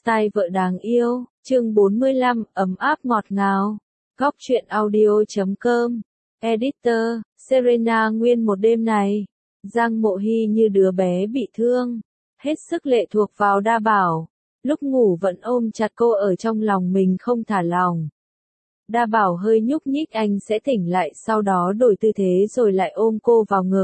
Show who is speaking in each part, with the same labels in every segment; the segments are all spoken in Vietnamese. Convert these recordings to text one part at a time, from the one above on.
Speaker 1: Style vợ đáng yêu, chương 45, ấm áp ngọt ngào. Góc truyện audio.com. Editor, Serena Nguyên. Một đêm này, Giang Mộ Hy như đứa bé bị thương, hết sức lệ thuộc vào Đa Bảo. Lúc ngủ vẫn ôm chặt cô ở trong lòng mình không thả lòng. Đa Bảo hơi nhúc nhích anh sẽ tỉnh lại, sau đó đổi tư thế rồi lại ôm cô vào ngực.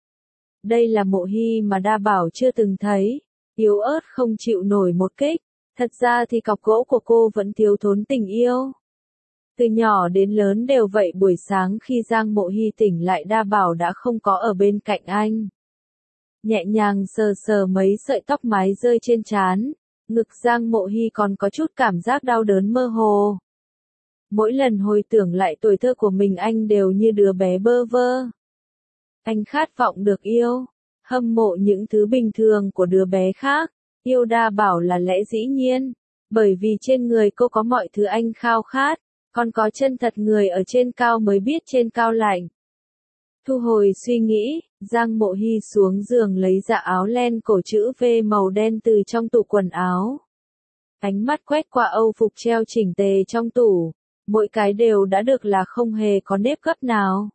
Speaker 1: Đây là Mộ Hy mà Đa Bảo chưa từng thấy, yếu ớt không chịu nổi một kích. Thật ra thì cọc gỗ của cô vẫn thiếu thốn tình yêu. Từ nhỏ đến lớn đều vậy, buổi sáng khi Giang Mộ Hy tỉnh lại Đa Bảo đã không có ở bên cạnh anh. Nhẹ nhàng sờ sờ mấy sợi tóc mái rơi trên trán, ngực Giang Mộ Hy còn có chút cảm giác đau đớn mơ hồ. Mỗi lần hồi tưởng lại tuổi thơ của mình anh đều như đứa bé bơ vơ. Anh khát vọng được yêu, hâm mộ những thứ bình thường của đứa bé khác. Yêu Đa Bảo là lẽ dĩ nhiên, bởi vì trên người cô có mọi thứ anh khao khát, còn có chân thật người ở trên cao mới biết trên cao lạnh. Thu hồi suy nghĩ, Giang Mộ Hy xuống giường lấy ra áo len cổ chữ V màu đen từ trong tủ quần áo. Ánh mắt quét qua âu phục treo chỉnh tề trong tủ, mỗi cái đều đã được là không hề có nếp gấp nào.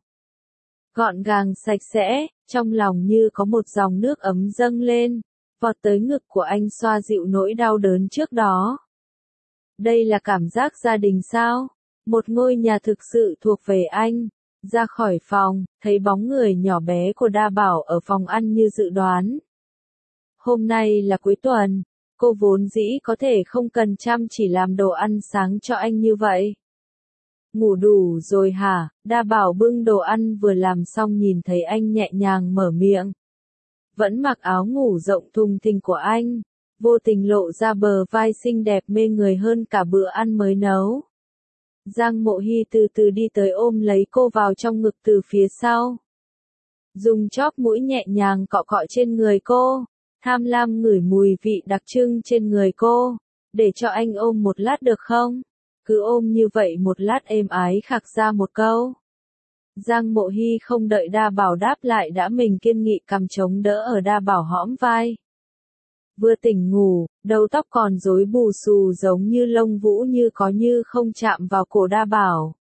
Speaker 1: Gọn gàng sạch sẽ, trong lòng như có một dòng nước ấm dâng lên, vọt tới ngực của anh xoa dịu nỗi đau đớn trước đó. Đây là cảm giác gia đình sao? Một ngôi nhà thực sự thuộc về anh. Ra khỏi phòng, thấy bóng người nhỏ bé của Đa Bảo ở phòng ăn như dự đoán. Hôm nay là cuối tuần, cô vốn dĩ có thể không cần chăm chỉ làm đồ ăn sáng cho anh như vậy. Ngủ đủ rồi hả? Đa Bảo bưng đồ ăn vừa làm xong nhìn thấy anh nhẹ nhàng mở miệng. Vẫn mặc áo ngủ rộng thùng thình của anh, vô tình lộ ra bờ vai xinh đẹp mê người hơn cả bữa ăn mới nấu. Giang Mộ Hy từ từ đi tới ôm lấy cô vào trong ngực từ phía sau. Dùng chóp mũi nhẹ nhàng cọ cọ trên người cô, tham lam ngửi mùi vị đặc trưng trên người cô. Để cho anh ôm một lát được không? Cứ ôm như vậy một lát êm ái khạc ra một câu. Giang Mộ Hy không đợi Đa Bảo đáp lại đã mình kiên nghị cầm chống đỡ ở Đa Bảo hõm vai. Vừa tỉnh ngủ, đầu tóc còn rối bù xù giống như lông vũ như có như không chạm vào cổ Đa Bảo.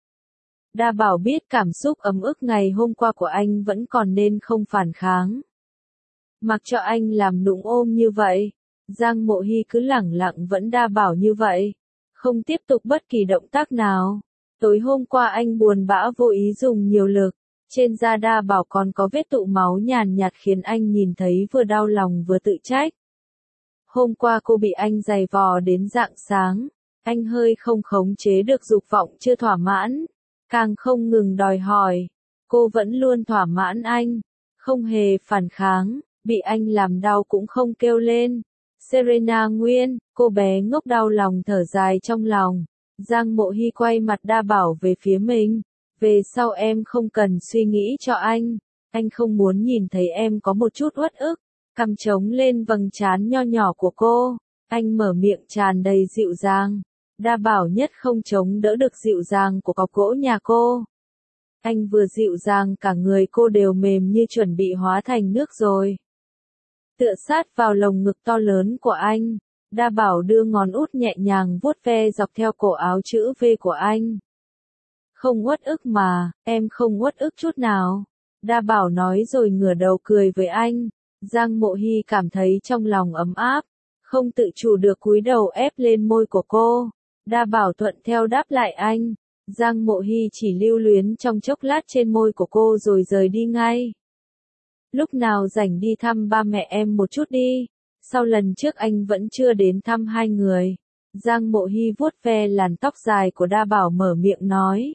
Speaker 1: Đa Bảo biết cảm xúc ấm ức ngày hôm qua của anh vẫn còn nên không phản kháng. Mặc cho anh làm nũng ôm như vậy, Giang Mộ Hy cứ lẳng lặng vẫn Đa Bảo như vậy, không tiếp tục bất kỳ động tác nào. Tối hôm qua anh buồn bã vô ý dùng nhiều lực, trên da Đa Bảo còn có vết tụ máu nhàn nhạt khiến anh nhìn thấy vừa đau lòng vừa tự trách. Hôm qua cô bị anh giày vò đến rạng sáng, anh hơi không khống chế được dục vọng chưa thỏa mãn, càng không ngừng đòi hỏi. Cô vẫn luôn thỏa mãn anh, không hề phản kháng, bị anh làm đau cũng không kêu lên. Serena Nguyên, cô bé ngốc đau lòng thở dài trong lòng. Giang Mộ Hy quay mặt Đa Bảo về phía mình. Về sau em không cần suy nghĩ cho anh không muốn nhìn thấy em có một chút uất ức. Cằm trống lên vầng trán nho nhỏ của cô, anh mở miệng tràn đầy dịu dàng. Đa Bảo nhất không chống đỡ được dịu dàng của cọc gỗ nhà cô. Anh vừa dịu dàng cả người cô đều mềm như chuẩn bị hóa thành nước rồi. Tựa sát vào lồng ngực to lớn của anh, Đa Bảo đưa ngón út nhẹ nhàng vuốt ve dọc theo cổ áo chữ V của anh. Không uất ức mà, em không uất ức chút nào. Đa Bảo nói rồi ngửa đầu cười với anh. Giang Mộ Hy cảm thấy trong lòng ấm áp, không tự chủ được cúi đầu ép lên môi của cô. Đa Bảo thuận theo đáp lại anh. Giang Mộ Hy chỉ lưu luyến trong chốc lát trên môi của cô rồi rời đi ngay. Lúc nào rảnh đi thăm ba mẹ em một chút đi. Sau lần trước anh vẫn chưa đến thăm hai người. Giang Mộ Hy vuốt ve làn tóc dài của Đa Bảo mở miệng nói.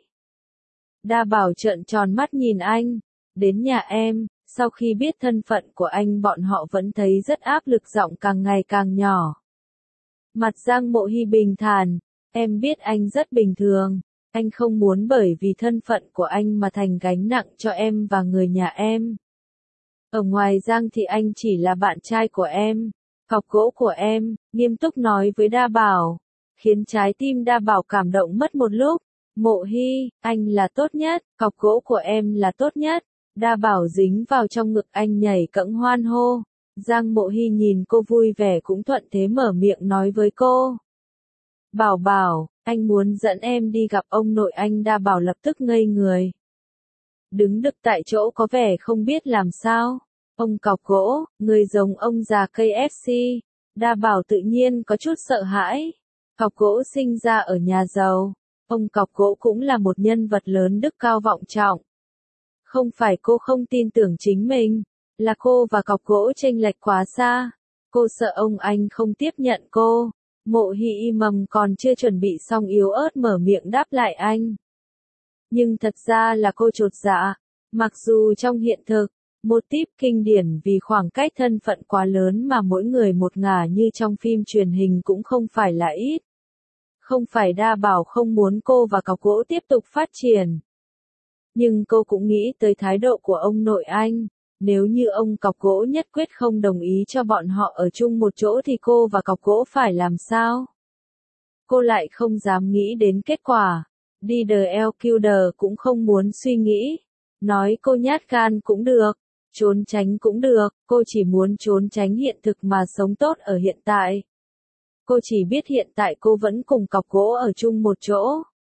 Speaker 1: Đa Bảo trợn tròn mắt nhìn anh. Đến nhà em. Sau khi biết thân phận của anh bọn họ vẫn thấy rất áp lực, giọng càng ngày càng nhỏ. Mặt Giang Mộ Hy bình thản, em biết anh rất bình thường, anh không muốn bởi vì thân phận của anh mà thành gánh nặng cho em và người nhà em. Ở ngoài Giang thì anh chỉ là bạn trai của em, cọc gỗ của em, nghiêm túc nói với Đa Bảo, khiến trái tim Đa Bảo cảm động mất một lúc. Mộ Hy, anh là tốt nhất, cọc gỗ của em là tốt nhất. Đa Bảo dính vào trong ngực anh nhảy cẫng hoan hô. Giang Mộ Hy nhìn cô vui vẻ cũng thuận thế mở miệng nói với cô. Bảo Bảo, anh muốn dẫn em đi gặp ông nội anh. Đa Bảo lập tức ngây người. Đứng đực tại chỗ có vẻ không biết làm sao. Ông cọc gỗ, người giống ông già KFC. Đa Bảo tự nhiên có chút sợ hãi. Cọc gỗ sinh ra ở nhà giàu. Ông cọc gỗ cũng là một nhân vật lớn đức cao vọng trọng. Không phải cô không tin tưởng chính mình, là cô và cọc gỗ chênh lệch quá xa. Cô sợ ông anh không tiếp nhận cô. Mộ Hy Mầm còn chưa chuẩn bị xong yếu ớt mở miệng đáp lại anh. Nhưng thật ra là cô chột dạ. Mặc dù trong hiện thực, một típ kinh điển vì khoảng cách thân phận quá lớn mà mỗi người một ngả như trong phim truyền hình cũng không phải là ít. Không phải Đa Bảo không muốn cô và cọc gỗ tiếp tục phát triển. Nhưng cô cũng nghĩ tới thái độ của ông nội anh. Nếu như ông cọc gỗ nhất quyết không đồng ý cho bọn họ ở chung một chỗ thì cô và cọc gỗ phải làm sao? Cô lại không dám nghĩ đến kết quả. Đi LQD cũng không muốn suy nghĩ. Nói cô nhát gan cũng được. Trốn tránh cũng được. Cô chỉ muốn trốn tránh hiện thực mà sống tốt ở hiện tại. Cô chỉ biết hiện tại cô vẫn cùng cọc gỗ ở chung một chỗ.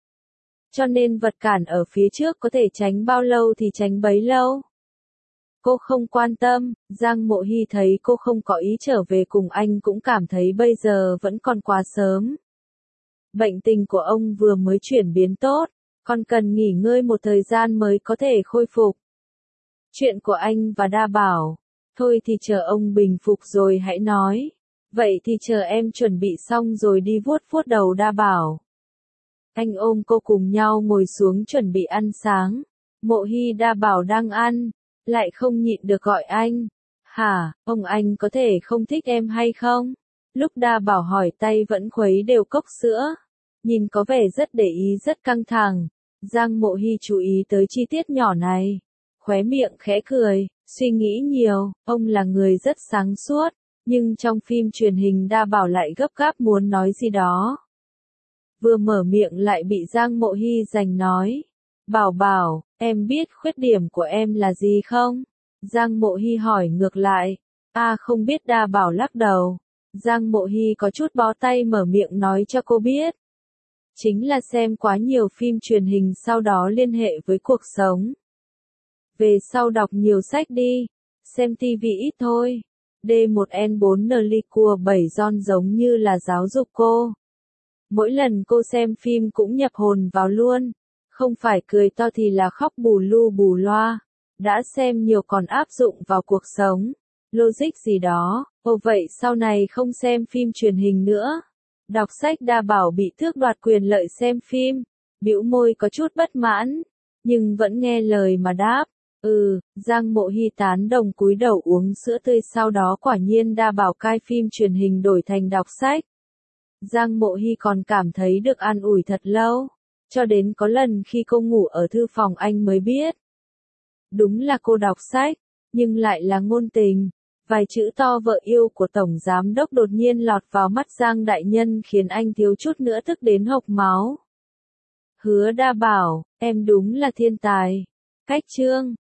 Speaker 1: Cho nên vật cản ở phía trước có thể tránh bao lâu thì tránh bấy lâu. Cô không quan tâm. Giang Mộ Hy thấy cô không có ý trở về cùng anh cũng cảm thấy bây giờ vẫn còn quá sớm. Bệnh tình của ông vừa mới chuyển biến tốt, còn cần nghỉ ngơi một thời gian mới có thể khôi phục. Chuyện của anh và Đa Bảo, thôi thì chờ ông bình phục rồi hãy nói. Vậy thì chờ em chuẩn bị xong rồi đi vuốt vuốt đầu. Đa Bảo. Anh ôm cô cùng nhau ngồi xuống chuẩn bị ăn sáng. Mộ Hy Đa Bảo đang ăn, lại không nhịn được gọi anh. Hả, ông anh có thể không thích em hay không? Lúc Đa Bảo hỏi tay vẫn khuấy đều cốc sữa. Nhìn có vẻ rất để ý rất căng thẳng. Giang Mộ Hy chú ý tới chi tiết nhỏ này. Khóe miệng khẽ cười, suy nghĩ nhiều, ông là người rất sáng suốt. Nhưng trong phim truyền hình Đa Bảo lại gấp gáp muốn nói gì đó. Vừa mở miệng lại bị Giang Mộ Hy giành nói. Bảo Bảo, em biết khuyết điểm của em là gì không? Giang Mộ Hy hỏi ngược lại. Không biết. Đa Bảo lắc đầu. Giang Mộ Hy có chút bó tay mở miệng nói cho cô biết. Chính là xem quá nhiều phim truyền hình sau đó liên hệ với cuộc sống. Về sau đọc nhiều sách đi. Xem TV ít thôi. D1N4N 7 John giống như là giáo dục cô. Mỗi lần cô xem phim cũng nhập hồn vào luôn. Không phải cười to thì là khóc bù lu bù loa. Đã xem nhiều còn áp dụng vào cuộc sống. Logic gì đó. Vậy sau này không xem phim truyền hình nữa. Đọc sách. Đa Bảo bị tước đoạt quyền lợi xem phim. Bĩu môi có chút bất mãn. Nhưng vẫn nghe lời mà đáp. Giang Mộ Hy tán đồng cúi đầu uống sữa tươi sau đó quả nhiên Đa Bảo cai phim truyền hình đổi thành đọc sách. Giang Mộ Hy còn cảm thấy được an ủi thật lâu. Cho đến có lần khi cô ngủ ở thư phòng anh mới biết. Đúng là cô đọc sách, nhưng lại là ngôn tình. Vài chữ to vợ yêu của Tổng Giám Đốc đột nhiên lọt vào mắt Giang Đại Nhân khiến anh thiếu chút nữa tức đến hộc máu. Hứa Đa Bảo, em đúng là thiên tài. Cách chương